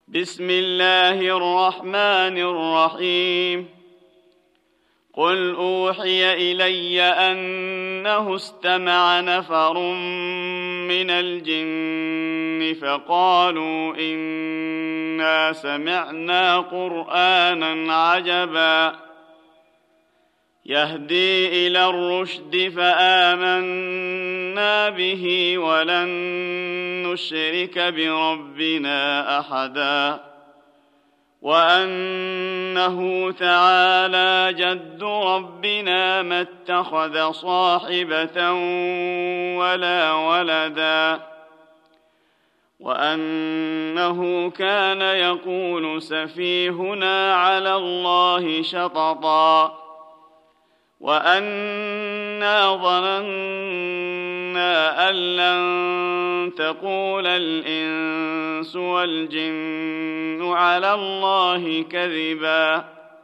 بسم الله الرحمن الرحيم قل أوحي إلي أنه استمع نفر من الجن فقالوا إنا سمعنا قرآنا عجبا يهدي إلى الرشد فآمنا به ولن نشرك بربنا أحدا وأنه تعالى جد ربنا ما اتخذ صاحبة ولا ولدا وأنه كان يقول سفيهنا على الله شططا وأنا ظننا أن لن تقول الإنس والجن على الله كذبا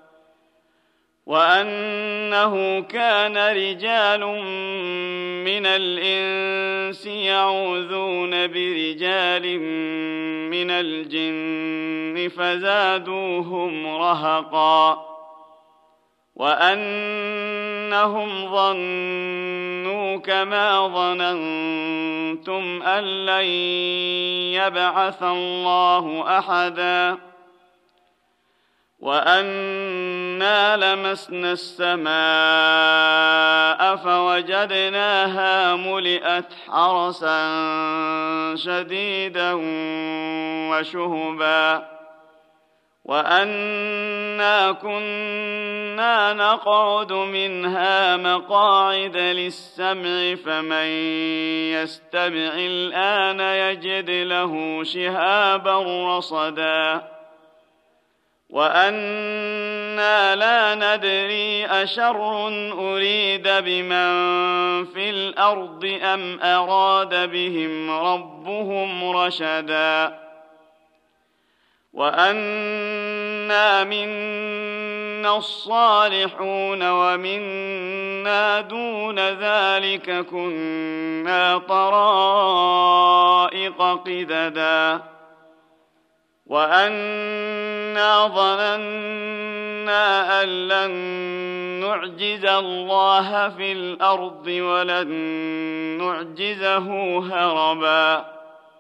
وأنه كان رجال من الإنس يعوذون برجال من الجن فزادوهم رهقا وأنهم ظنوا كما ظننتم أن لن يبعث الله أحدا وأنا لمسنا السماء فوجدناها ملئت حرسا شديدا وشهبا وأنا كنا نقعد منها مقاعد للسمع فمن يستمع الآن يجد له شهابا رصدا وأنا لا ندري أشر أريد بمن في الأرض أم أراد بهم ربهم رشدا وأنا منا الصالحون ومنا دون ذلك كنا طرائق قددا وأنا ظننا أن لن نعجز الله في الأرض ولن نعجزه هربا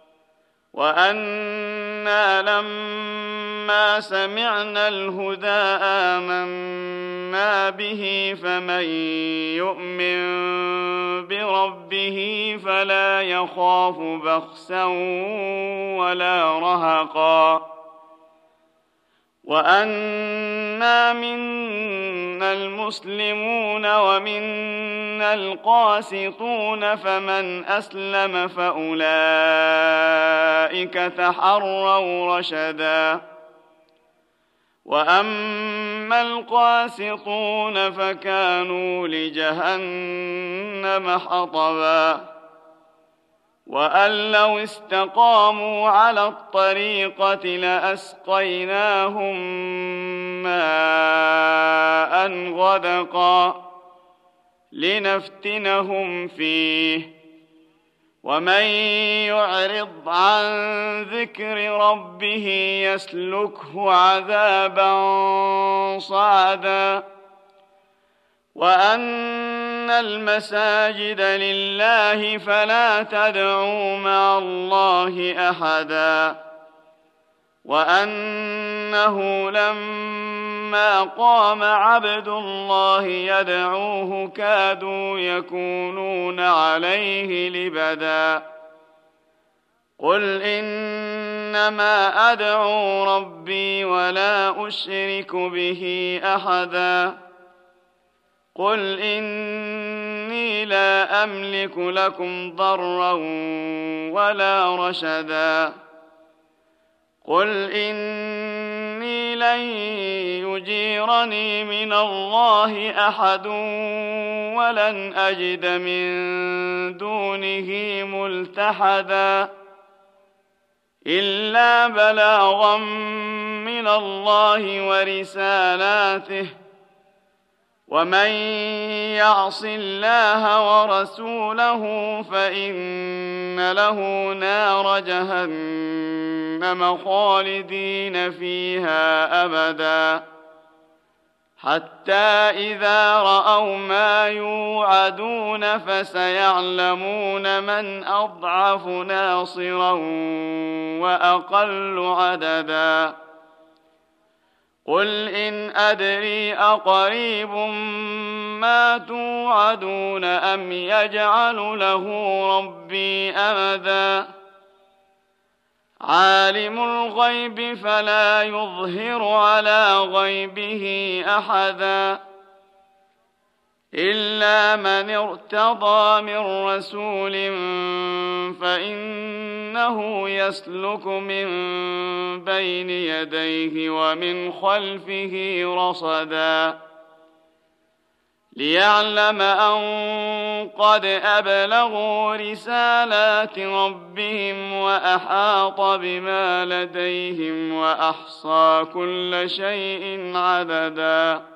وأنا لما سمعنا الهدى آمنا به فمن يؤمن بربه فلا يخاف بخسا ولا رهقا وأنا منا المسلمون ومنا القاسطون فمن أسلم فأولئك تحروا رشدا وأما القاسطون فكانوا لجهنم حطبا وأن لو استقاموا على الطريقة لأسقيناهم ماء غدقا لنفتنهم فيه ومن يعرض عن ذكر ربه يسلكه عذابا صعدا وأن المساجد لله فلا تدعوا مع الله أحدا وأنه لما قام عبد الله يدعوه كادوا يكونون عليه لبدا قل إنما أدعو ربي ولا أشرك به أحدا قل إني لا أملك لكم ضرا ولا رشدا قل إني لن يجيرني من الله أحد ولن أجد من دونه ملتحدا إلا بلاغا من الله ورسالاته ومن يعص الله ورسوله فإن له نار جهنم خالدين فيها أبدا حتى إذا رأوا ما يوعدون فسيعلمون من أضعف ناصرا وأقل عددا قل إن أدري أقريب ما توعدون أم يجعل له ربي أمدا عالم الغيب فلا يظهر على غيبه أحدا إلا من ارتضى من رسول فإنه يسلك من بين يديه ومن خلفه رصدا ليعلم أن قد أبلغوا رسالات ربهم وأحاط بما لديهم وأحصى كل شيء عددا